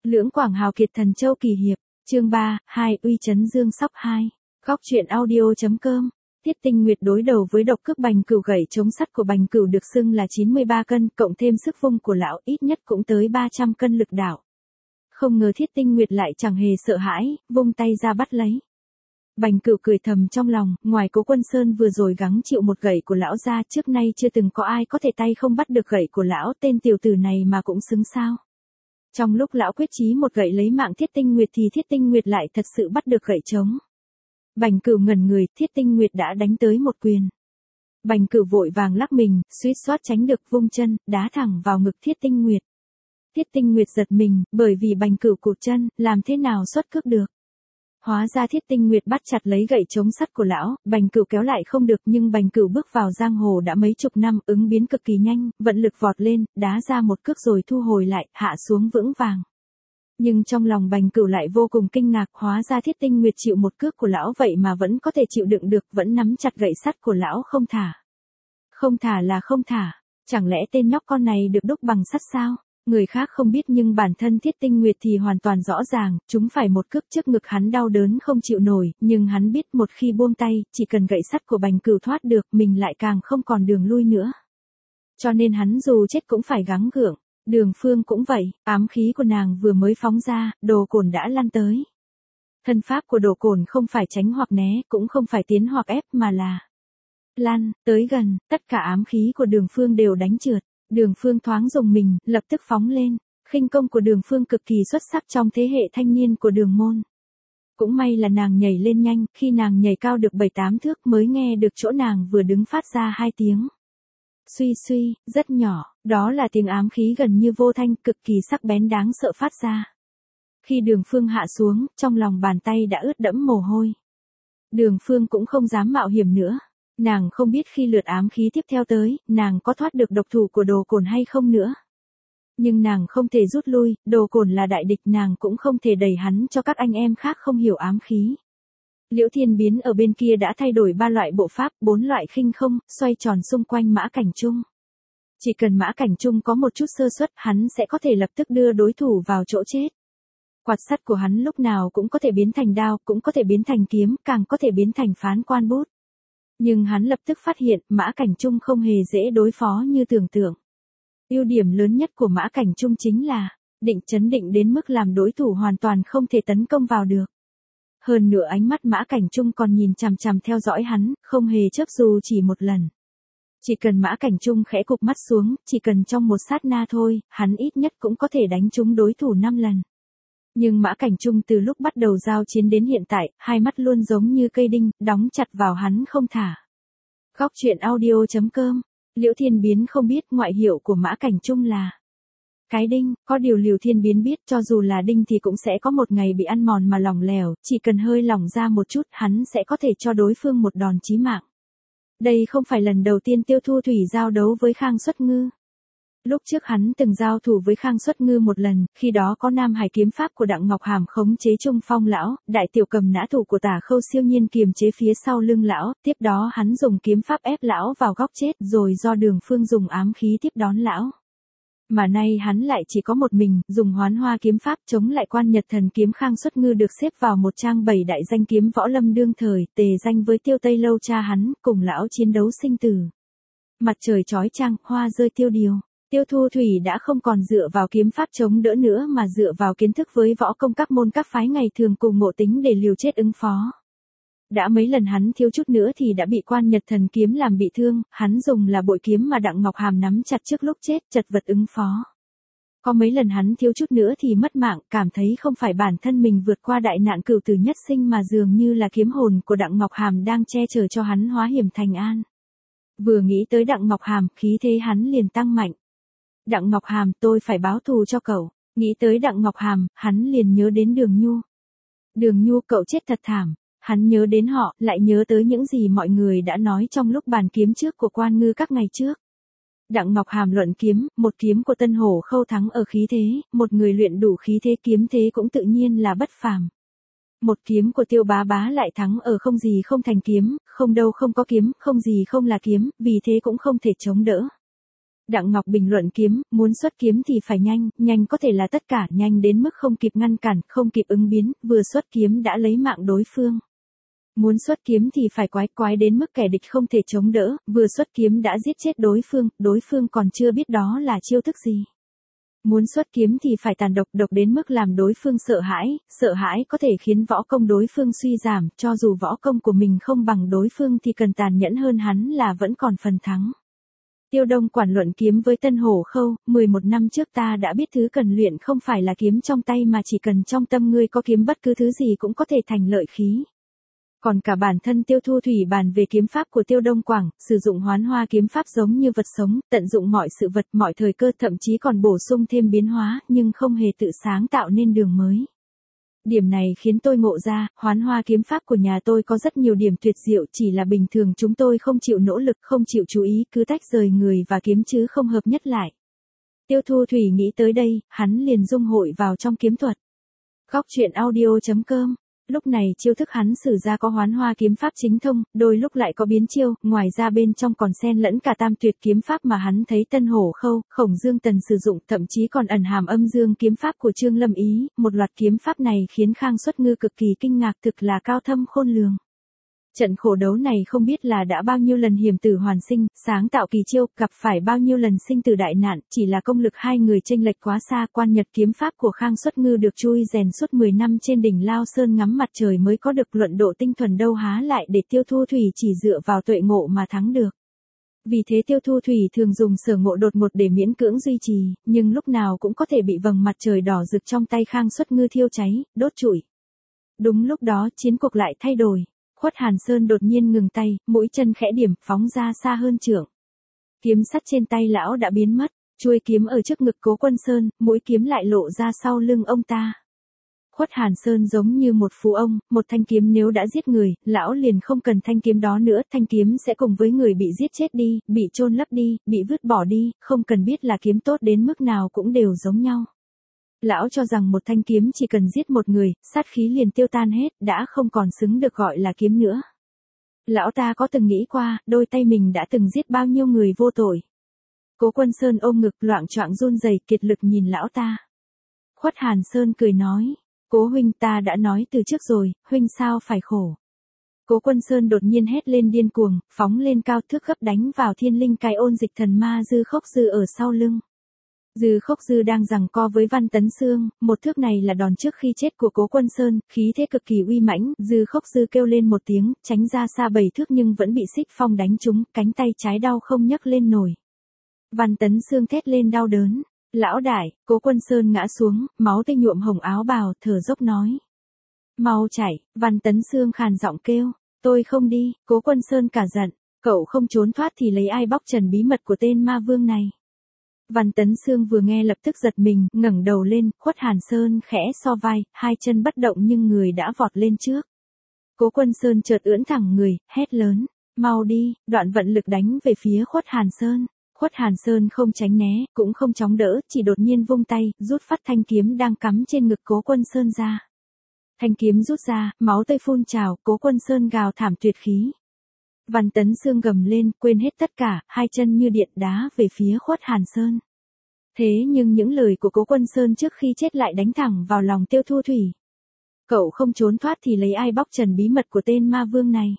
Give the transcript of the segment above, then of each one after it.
Lưỡng Quảng hào kiệt thần châu kỳ hiệp, chương 3, 2 uy chấn dương sóc 2. Góc truyện audio.com. Tiết Tinh Nguyệt đối đầu với độc cước Bành Cửu, gậy chống sắt của Bành Cửu được xưng là 93 cân, cộng thêm sức vung của lão ít nhất cũng tới 300 cân lực đạo. Không ngờ Thiết Tinh Nguyệt lại chẳng hề sợ hãi, vung tay ra bắt lấy. Bành Cửu cười thầm trong lòng, ngoài Cố Quân Sơn vừa rồi gắng chịu một gậy của lão ra, trước nay chưa từng có ai có thể tay không bắt được gậy của lão, tên tiểu tử này mà cũng xứng sao. Trong lúc lão quyết chí một gậy lấy mạng Thiết Tinh Nguyệt thì Thiết Tinh Nguyệt lại thật sự bắt được gậy trống. Bành Cửu ngẩn người, Thiết Tinh Nguyệt đã đánh tới một quyền. Bành Cửu vội vàng lắc mình, suýt soát tránh được, vung chân, đá thẳng vào ngực Thiết Tinh Nguyệt. Thiết Tinh Nguyệt giật mình, bởi vì Bành Cửu cụt chân, làm thế nào xuất cước được. Hóa ra Thiết Tinh Nguyệt bắt chặt lấy gậy chống sắt của lão, Bành Cửu kéo lại không được, nhưng Bành Cửu bước vào giang hồ đã mấy chục năm, ứng biến cực kỳ nhanh, vận lực vọt lên, đá ra một cước rồi thu hồi lại, hạ xuống vững vàng. Nhưng trong lòng Bành Cửu lại vô cùng kinh ngạc, hóa ra Thiết Tinh Nguyệt chịu một cước của lão vậy mà vẫn có thể chịu đựng được, vẫn nắm chặt gậy sắt của lão không thả. Không thả là không thả, chẳng lẽ tên nhóc con này được đúc bằng sắt sao? Người khác không biết nhưng bản thân Thiết Tinh Nguyệt thì hoàn toàn rõ ràng, chúng phải một cước trước ngực hắn đau đớn không chịu nổi, nhưng hắn biết một khi buông tay, chỉ cần gậy sắt của Bành Cửu thoát được, mình lại càng không còn đường lui nữa. Cho nên hắn dù chết cũng phải gắng gượng. Đường Phương cũng vậy, ám khí của nàng vừa mới phóng ra, Đồ Cổn đã lăn tới. Thân pháp của Đồ Cổn không phải tránh hoặc né, cũng không phải tiến hoặc ép mà là lăn, tới gần, tất cả ám khí của Đường Phương đều đánh trượt. Đường Phương thoáng rùng mình, lập tức phóng lên. Khinh công của Đường Phương cực kỳ xuất sắc trong thế hệ thanh niên của Đường môn. Cũng may là nàng nhảy lên nhanh, khi nàng nhảy cao được 7-8 thước mới nghe được chỗ nàng vừa đứng phát ra 2 tiếng. Suy suy, rất nhỏ, đó là tiếng ám khí gần như vô thanh, cực kỳ sắc bén đáng sợ phát ra. Khi Đường Phương hạ xuống, trong lòng bàn tay đã ướt đẫm mồ hôi. Đường Phương cũng không dám mạo hiểm nữa. Nàng không biết khi lượt ám khí tiếp theo tới, nàng có thoát được độc thủ của Đồ Cổn hay không nữa. Nhưng nàng không thể rút lui, Đồ Cổn là đại địch, nàng cũng không thể đẩy hắn cho các anh em khác không hiểu ám khí. Liễu Thiên Biến ở bên kia đã thay đổi 3 loại bộ pháp, 4 loại khinh không, xoay tròn xung quanh Mã Cảnh Trung. Chỉ cần Mã Cảnh Trung có một chút sơ suất, hắn sẽ có thể lập tức đưa đối thủ vào chỗ chết. Quạt sắt của hắn lúc nào cũng có thể biến thành đao, cũng có thể biến thành kiếm, càng có thể biến thành phán quan bút. Nhưng hắn lập tức phát hiện, Mã Cảnh Trung không hề dễ đối phó như tưởng tượng. Ưu điểm lớn nhất của Mã Cảnh Trung chính là định chấn định đến mức làm đối thủ hoàn toàn không thể tấn công vào được. Hơn nữa ánh mắt Mã Cảnh Trung còn nhìn chằm chằm theo dõi hắn, không hề chớp dù chỉ một lần. Chỉ cần Mã Cảnh Trung khẽ cụp mắt xuống, chỉ cần trong một sát na thôi, hắn ít nhất cũng có thể đánh trúng đối thủ 5 lần. Nhưng Mã Cảnh Trung từ lúc bắt đầu giao chiến đến hiện tại, hai mắt luôn giống như cây đinh, đóng chặt vào hắn không thả. Góc truyện audio.com. Liễu Thiên Biến không biết ngoại hiệu của Mã Cảnh Trung là cái đinh, có điều Liễu Thiên Biến biết cho dù là đinh thì cũng sẽ có một ngày bị ăn mòn mà lỏng lẻo, chỉ cần hơi lỏng ra một chút hắn sẽ có thể cho đối phương một đòn chí mạng. Đây không phải lần đầu tiên Tiêu Thu Thủy giao đấu với Khang Xuất Ngư. Lúc trước hắn từng giao thủ với Khang Xuất Ngư một lần, khi đó có Nam Hải kiếm pháp của Đặng Ngọc Hàm khống chế Trung Phong lão, Đại Tiểu Cầm nã thủ của Tả Khâu siêu nhiên kiềm chế phía sau lưng lão, tiếp đó hắn dùng kiếm pháp ép lão vào góc chết, rồi do Đường Phương dùng ám khí tiếp đón lão. Mà nay hắn lại chỉ có một mình, dùng Hoán Hoa kiếm pháp chống lại Quan Nhật Thần kiếm. Khang Xuất Ngư được xếp vào một trang 7 đại danh kiếm võ lâm đương thời, tề danh với Tiêu Tây Lâu cha hắn, cùng lão chiến đấu sinh tử. Mặt trời chói chang, hoa rơi tiêu điều. Tiêu Thu Thủy đã không còn dựa vào kiếm pháp chống đỡ nữa mà dựa vào kiến thức với võ công các môn các phái ngày thường cùng Ngộ Tính để liều chết ứng phó. Đã mấy lần hắn thiếu chút nữa thì đã bị Quan Nhật Thần kiếm làm bị thương, hắn dùng là bội kiếm mà Đặng Ngọc Hàm nắm chặt trước lúc chết, chật vật ứng phó. Có mấy lần hắn thiếu chút nữa thì mất mạng, cảm thấy không phải bản thân mình vượt qua đại nạn cửu tử nhất sinh mà dường như là kiếm hồn của Đặng Ngọc Hàm đang che chở cho hắn hóa hiểm thành an. Vừa nghĩ tới Đặng Ngọc Hàm, khí thế hắn liền tăng mạnh. Đặng Ngọc Hàm, tôi phải báo thù cho cậu. Nghĩ tới Đặng Ngọc Hàm, hắn liền nhớ đến Đường Nhu. Đường Nhu, cậu chết thật thảm. Hắn nhớ đến họ, lại nhớ tới những gì mọi người đã nói trong lúc bàn kiếm trước của Quan Ngư các ngày trước. Đặng Ngọc Hàm luận kiếm, một kiếm của Tân Hổ Khâu thắng ở khí thế, một người luyện đủ khí thế kiếm thế cũng tự nhiên là bất phàm. Một kiếm của Tiêu Bá Bá lại thắng ở không gì không thành kiếm, không đâu không có kiếm, không gì không là kiếm, vì thế cũng không thể chống đỡ. Đặng Ngọc bình luận kiếm, muốn xuất kiếm thì phải nhanh, nhanh có thể là tất cả, nhanh đến mức không kịp ngăn cản, không kịp ứng biến, vừa xuất kiếm đã lấy mạng đối phương. Muốn xuất kiếm thì phải quái quái đến mức kẻ địch không thể chống đỡ, vừa xuất kiếm đã giết chết đối phương còn chưa biết đó là chiêu thức gì. Muốn xuất kiếm thì phải tàn độc, độc đến mức làm đối phương sợ hãi có thể khiến võ công đối phương suy giảm, cho dù võ công của mình không bằng đối phương thì cần tàn nhẫn hơn hắn là vẫn còn phần thắng. Tiêu Đông quản luận kiếm với Tân Hổ Khâu, 11 năm trước ta đã biết thứ cần luyện không phải là kiếm trong tay mà chỉ cần trong tâm ngươi có kiếm bất cứ thứ gì cũng có thể thành lợi khí. Còn cả bản thân Tiêu Thu Thủy bàn về kiếm pháp của Tiêu Đông Quảng, sử dụng hoán hoa kiếm pháp giống như vật sống, tận dụng mọi sự vật, mọi thời cơ, thậm chí còn bổ sung thêm biến hóa, nhưng không hề tự sáng tạo nên đường mới. Điểm này khiến tôi ngộ ra, hoán hoa kiếm pháp của nhà tôi có rất nhiều điểm tuyệt diệu, chỉ là bình thường chúng tôi không chịu nỗ lực, không chịu chú ý, cứ tách rời người và kiếm chứ không hợp nhất lại. Tiêu Thu Thủy nghĩ tới đây, hắn liền dung hội vào trong kiếm thuật. Góc truyện audio.com. Lúc này chiêu thức hắn sử ra có hoán hoa kiếm pháp chính thông, đôi lúc lại có biến chiêu, ngoài ra bên trong còn xen lẫn cả tam tuyệt kiếm pháp mà hắn thấy Tân Hổ Khâu, Khổng Dương Tần sử dụng, thậm chí còn ẩn hàm âm dương kiếm pháp của Trương Lâm Ý, một loạt kiếm pháp này khiến Khang Xuất Ngư cực kỳ kinh ngạc, thực là cao thâm khôn lường. Trận khổ đấu này không biết là đã bao nhiêu lần hiểm tử hoàn sinh, sáng tạo kỳ chiêu, gặp phải bao nhiêu lần sinh tử đại nạn, chỉ là công lực hai người chênh lệch quá xa, quan nhật kiếm pháp của Khang Xuất Ngư được chui rèn suốt 10 năm trên đỉnh Lao Sơn ngắm mặt trời mới có được, luận độ tinh thuần đâu há lại để Tiêu Thu Thủy chỉ dựa vào tuệ ngộ mà thắng được. Vì thế Tiêu Thu Thủy thường dùng sở ngộ đột ngột để miễn cưỡng duy trì, nhưng lúc nào cũng có thể bị vầng mặt trời đỏ rực trong tay Khang Xuất Ngư thiêu cháy, đốt trụi. Đúng lúc đó chiến cuộc lại thay đổi. Khuất Hàn Sơn đột nhiên ngừng tay, mũi chân khẽ điểm, phóng ra xa hơn chưởng. Kiếm sắt trên tay lão đã biến mất, chuôi kiếm ở trước ngực Cố Quân Sơn, mũi kiếm lại lộ ra sau lưng ông ta. Khuất Hàn Sơn giống như một phú ông, một thanh kiếm nếu đã giết người, lão liền không cần thanh kiếm đó nữa, thanh kiếm sẽ cùng với người bị giết chết đi, bị chôn lấp đi, bị vứt bỏ đi, không cần biết là kiếm tốt đến mức nào cũng đều giống nhau. Lão cho rằng một thanh kiếm chỉ cần giết một người, sát khí liền tiêu tan hết, đã không còn xứng được gọi là kiếm nữa. Lão ta có từng nghĩ qua, đôi tay mình đã từng giết bao nhiêu người vô tội. Cố Quân Sơn ôm ngực loạng choạng run rẩy, kiệt lực nhìn lão ta. Khuất Hàn Sơn cười nói, Cố huynh, ta đã nói từ trước rồi, huynh sao phải khổ. Cố Quân Sơn đột nhiên hét lên điên cuồng, phóng lên cao, thước gấp đánh vào thiên linh cái ôn dịch thần ma Dư Khốc Dư ở sau lưng. Dư Khốc Dư đang giằng co với Văn Tấn Xương, một thước này là đòn trước khi chết của Cố Quân Sơn, khí thế cực kỳ uy mãnh, Dư Khốc Dư kêu lên một tiếng, tránh ra xa 7 thước nhưng vẫn bị Xích Phong đánh trúng, cánh tay trái đau không nhấc lên nổi. Văn Tấn Xương thét lên đau đớn, lão đại, Cố Quân Sơn ngã xuống, máu tươi nhuộm hồng áo bào, thở dốc nói. Mau chạy, Văn Tấn Xương khàn giọng kêu, tôi không đi, Cố Quân Sơn cả giận, cậu không trốn thoát thì lấy ai bóc trần bí mật của tên ma vương này. Văn Tấn Xương vừa nghe lập tức giật mình, ngẩng đầu lên, Khuất Hàn Sơn khẽ so vai, hai chân bất động nhưng người đã vọt lên trước. Cố Quân Sơn chợt ưỡn thẳng người, hét lớn, mau đi, đoạn vận lực đánh về phía Khuất Hàn Sơn. Khuất Hàn Sơn không tránh né, cũng không chóng đỡ, chỉ đột nhiên vung tay, rút phát thanh kiếm đang cắm trên ngực Cố Quân Sơn ra. Thanh kiếm rút ra, máu tươi phun trào, Cố Quân Sơn gào thảm tuyệt khí. Văn Tấn Xương gầm lên, quên hết tất cả, hai chân như điện đá về phía Khuất Hàn Sơn. Thế nhưng những lời của Cố Quân Sơn trước khi chết lại đánh thẳng vào lòng Tiêu Thu Thủy. Cậu không trốn thoát thì lấy ai bóc trần bí mật của tên ma vương này.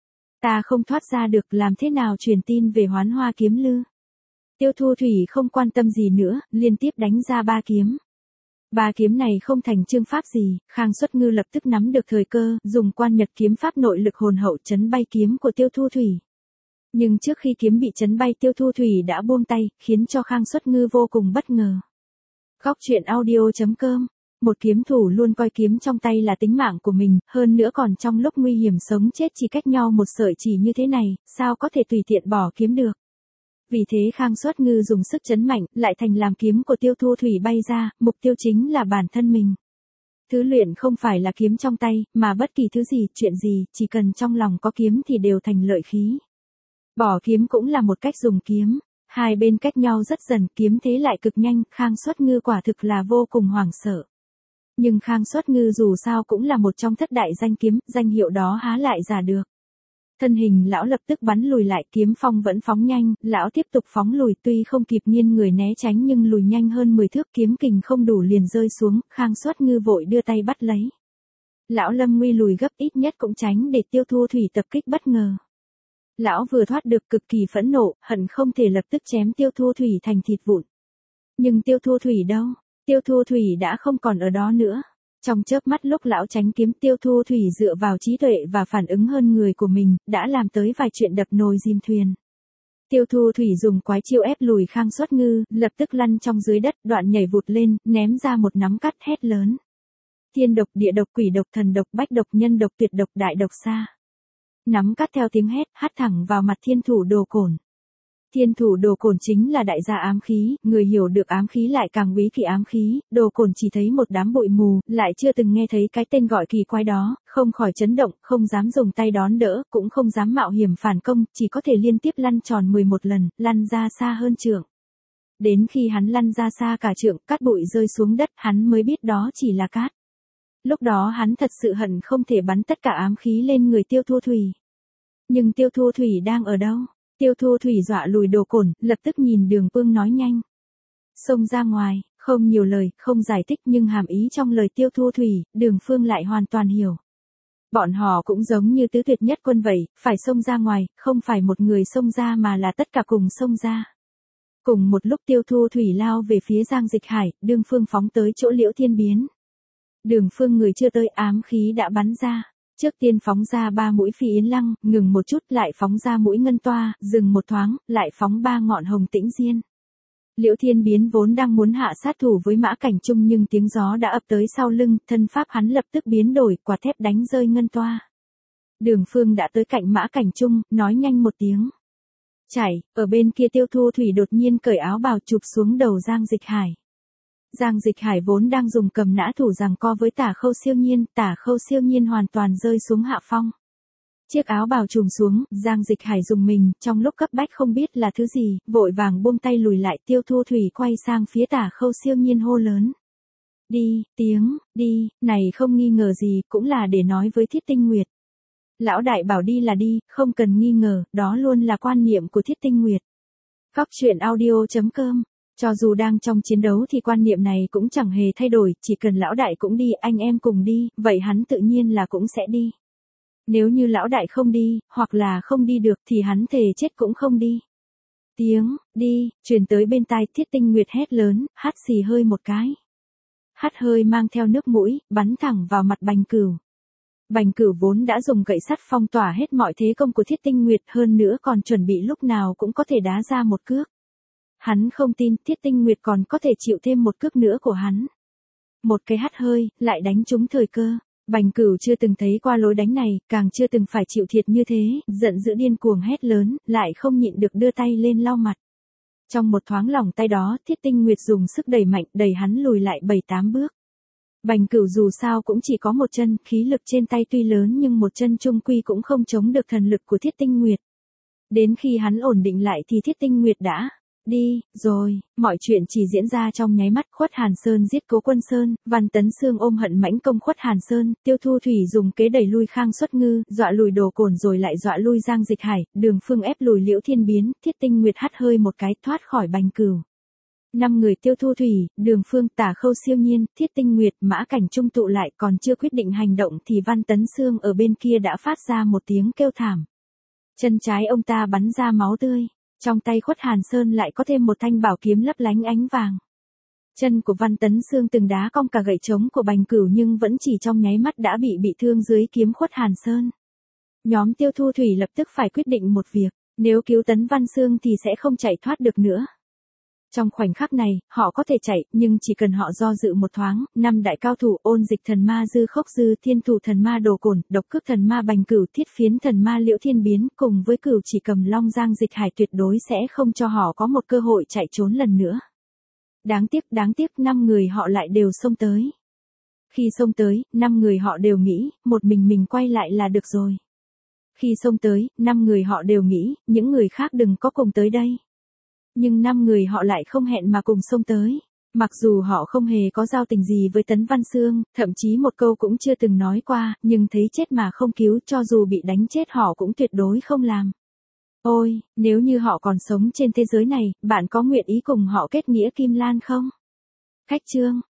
Ta không thoát ra được, làm thế nào truyền tin về hoán hoa kiếm lư. Tiêu Thu Thủy không quan tâm gì nữa, liên tiếp đánh ra 3 kiếm. 3 kiếm này không thành chương pháp gì, Khang Xuất Ngư lập tức nắm được thời cơ, dùng quan nhật kiếm pháp nội lực hồn hậu chấn bay kiếm của Tiêu Thu Thủy. Nhưng trước khi kiếm bị chấn bay, Tiêu Thu Thủy đã buông tay, khiến cho Khang Xuất Ngư vô cùng bất ngờ. Góc truyện audio.com. Một kiếm thủ luôn coi kiếm trong tay là tính mạng của mình, hơn nữa còn trong lúc nguy hiểm sống chết chỉ cách nhau một sợi chỉ như thế này, sao có thể tùy tiện bỏ kiếm được. Vì thế Khang Xuất Ngư dùng sức chấn mạnh, lại thành làm kiếm của Tiêu Thu Thủy bay ra, mục tiêu chính là bản thân mình. Thứ luyện không phải là kiếm trong tay, mà bất kỳ thứ gì, chuyện gì, chỉ cần trong lòng có kiếm thì đều thành lợi khí. Bỏ kiếm cũng là một cách dùng kiếm. Hai bên cách nhau rất dần, kiếm thế lại cực nhanh, Khang Xuất Ngư quả thực là vô cùng hoảng sợ. Nhưng Khang Xuất Ngư dù sao cũng là một trong thất đại danh kiếm, danh hiệu đó há lại giả được. Thân hình lão lập tức bắn lùi lại, kiếm phong vẫn phóng nhanh, lão tiếp tục phóng lùi, tuy không kịp nghiêng người né tránh nhưng lùi nhanh hơn 10 thước, kiếm kình không đủ liền rơi xuống, Khang Xuất Ngư vội đưa tay bắt lấy. Lão lâm nguy lùi gấp, ít nhất cũng tránh để Tiêu Thu Thủy tập kích bất ngờ. Lão vừa thoát được, cực kỳ phẫn nộ, hận không thể lập tức chém Tiêu Thu Thủy thành thịt vụn. Nhưng Tiêu Thu Thủy đâu? Tiêu Thu Thủy đã không còn ở đó nữa. Trong chớp mắt lúc lão tránh kiếm, Tiêu Thu Thủy dựa vào trí tuệ và phản ứng hơn người của mình, đã làm tới vài chuyện đập nồi dìm thuyền. Tiêu Thu Thủy dùng quái chiêu ép lùi Khang Xuất Ngư, lập tức lăn trong dưới đất, đoạn nhảy vụt lên, ném ra một nắm cát, hét lớn. Thiên độc, địa độc, quỷ độc, thần độc, bách độc, nhân độc, tuyệt độc, đại độc xa. Nắm cát theo tiếng hét, hắt thẳng vào mặt Thiên Thủ Đồ Cổn. Thiên Thủ Đồ Cổn chính là đại gia ám khí, người hiểu được ám khí lại càng quý kỵ ám khí, Đồ Cổn chỉ thấy một đám bụi mù, lại chưa từng nghe thấy cái tên gọi kỳ quái đó, không khỏi chấn động, không dám dùng tay đón đỡ, cũng không dám mạo hiểm phản công, chỉ có thể liên tiếp lăn tròn 11 lần, lăn ra xa hơn trượng. Đến khi hắn lăn ra xa cả trượng, cát bụi rơi xuống đất, hắn mới biết đó chỉ là cát. Lúc đó hắn thật sự hận không thể bắn tất cả ám khí lên người Tiêu Thu Thủy. Nhưng Tiêu Thu Thủy đang ở đâu? Tiêu Thu Thủy dọa lùi Đồ Cổn, lập tức nhìn Đường Phương nói nhanh. Xông ra ngoài, không nhiều lời, không giải thích nhưng hàm ý trong lời Tiêu Thu Thủy, Đường Phương lại hoàn toàn hiểu. Bọn họ cũng giống như tứ tuyệt nhất quân vậy, phải xông ra ngoài, không phải một người xông ra mà là tất cả cùng xông ra. Cùng một lúc Tiêu Thu Thủy lao về phía Giang Dịch Hải, Đường Phương phóng tới chỗ Liễu Thiên Biến. Đường Phương người chưa tới, ám khí đã bắn ra. Trước tiên phóng ra 3 mũi Phi Yến Lăng, ngừng một chút, lại phóng ra mũi Ngân Toa, dừng một thoáng, lại phóng 3 ngọn Hồng Tĩnh Diên. Liễu Thiên Biến vốn đang muốn hạ sát thủ với Mã Cảnh Trung nhưng tiếng gió đã ập tới sau lưng, thân pháp hắn lập tức biến đổi, quạt thép đánh rơi Ngân Toa. Đường Phương đã tới cạnh Mã Cảnh Trung, nói nhanh một tiếng. Chạy, ở bên kia Tiêu Thu Thủy đột nhiên cởi áo bào chụp xuống đầu Giang Dịch Hải. Giang Dịch Hải vốn đang dùng cầm nã thủ giằng co với Tả Khâu Siêu Nhiên hoàn toàn rơi xuống hạ phong. Chiếc áo bào trùm xuống, Giang Dịch Hải dùng mình, trong lúc cấp bách không biết là thứ gì, vội vàng buông tay lùi lại, Tiêu Thu Thủy quay sang phía Tả Khâu Siêu Nhiên hô lớn. Đi, đi, này không nghi ngờ gì, cũng là để nói với Thiết Tinh Nguyệt. Lão đại bảo đi là đi, không cần nghi ngờ, đó luôn là quan niệm của Thiết Tinh Nguyệt. Góc truyện audio.com. Cho dù đang trong chiến đấu thì quan niệm này cũng chẳng hề thay đổi, chỉ cần lão đại cũng đi, anh em cùng đi, vậy hắn tự nhiên là cũng sẽ đi. Nếu như lão đại không đi, hoặc là không đi được thì hắn thề chết cũng không đi. Tiếng, đi, truyền tới bên tai, Thiết Tinh Nguyệt hét lớn, hắt xì hơi một cái. Hắt hơi mang theo nước mũi, bắn thẳng vào mặt Bành Cửu. Bành Cửu vốn đã dùng gậy sắt phong tỏa hết mọi thế công của Thiết Tinh Nguyệt, hơn nữa còn chuẩn bị lúc nào cũng có thể đá ra một cước. Hắn không tin Thiết Tinh Nguyệt còn có thể chịu thêm một cước nữa của hắn. Một cái hắt hơi, lại đánh trúng thời cơ. Bành Cửu chưa từng thấy qua lối đánh này, càng chưa từng phải chịu thiệt như thế, giận dữ điên cuồng hét lớn, lại không nhịn được đưa tay lên lau mặt. Trong một thoáng lòng tay đó, Thiết Tinh Nguyệt dùng sức đẩy mạnh, đẩy hắn lùi lại 7-8 bước. Bành Cửu dù sao cũng chỉ có một chân, khí lực trên tay tuy lớn nhưng một chân chung quy cũng không chống được thần lực của Thiết Tinh Nguyệt. Đến khi hắn ổn định lại thì Thiết Tinh Nguyệt đã đi rồi. Mọi chuyện chỉ diễn ra trong nháy mắt. Khuất Hàn Sơn giết Cố Quân Sơn, Văn Tấn Xương ôm hận mãnh công Khuất Hàn Sơn, Tiêu Thu Thủy dùng kế đẩy lui Khang Xuất Ngư, dọa lùi Đồ Cổn rồi lại dọa lui Giang Dịch Hải, Đường Phương ép lùi Liễu Thiên Biến, Thiết Tinh Nguyệt hắt hơi một cái thoát khỏi Bành Cửu. 5 người Tiêu Thu Thủy, Đường Phương, Tả Khâu Siêu Nhiên, Thiết Tinh Nguyệt, Mã Cảnh Trung tụ lại, còn chưa quyết định hành động thì Văn Tấn Xương ở bên kia đã phát ra một tiếng kêu thảm. Chân trái ông ta bắn ra máu tươi, trong tay Khuất Hàn Sơn lại có thêm một thanh bảo kiếm lấp lánh ánh vàng. Chân của Văn Tấn Xương từng đá cong cả gậy trống của Bành Cửu nhưng vẫn chỉ trong nháy mắt đã bị thương dưới kiếm Khuất Hàn Sơn. Nhóm Tiêu Thu Thủy lập tức phải quyết định một việc, nếu cứu Tấn Văn Xương thì sẽ không chạy thoát được nữa. Trong khoảnh khắc này, họ có thể chạy, nhưng chỉ cần họ do dự một thoáng, 5 đại cao thủ Ôn Dịch Thần Ma Dư Khốc Dư, Thiên Thủ Thần Ma Đồ Cổn, Độc Cước Thần Ma Bành Cửu, Thiết Phiến Thần Ma Liễu Thiên Biến, cùng với Cửu Chỉ Cầm Long Giang Dịch Hải tuyệt đối sẽ không cho họ có một cơ hội chạy trốn lần nữa. Đáng tiếc 5 người họ lại đều xông tới. Khi xông tới, 5 người họ đều nghĩ, một mình quay lại là được rồi. Khi xông tới, 5 người họ đều nghĩ, những người khác đừng có cùng tới đây. Nhưng 5 người họ lại không hẹn mà cùng xông tới. Mặc dù họ không hề có giao tình gì với Tấn Văn Xương, thậm chí một câu cũng chưa từng nói qua, nhưng thấy chết mà không cứu, cho dù bị đánh chết họ cũng tuyệt đối không làm. Ôi, nếu như họ còn sống trên thế giới này, bạn có nguyện ý cùng họ kết nghĩa kim lan không? Khách trương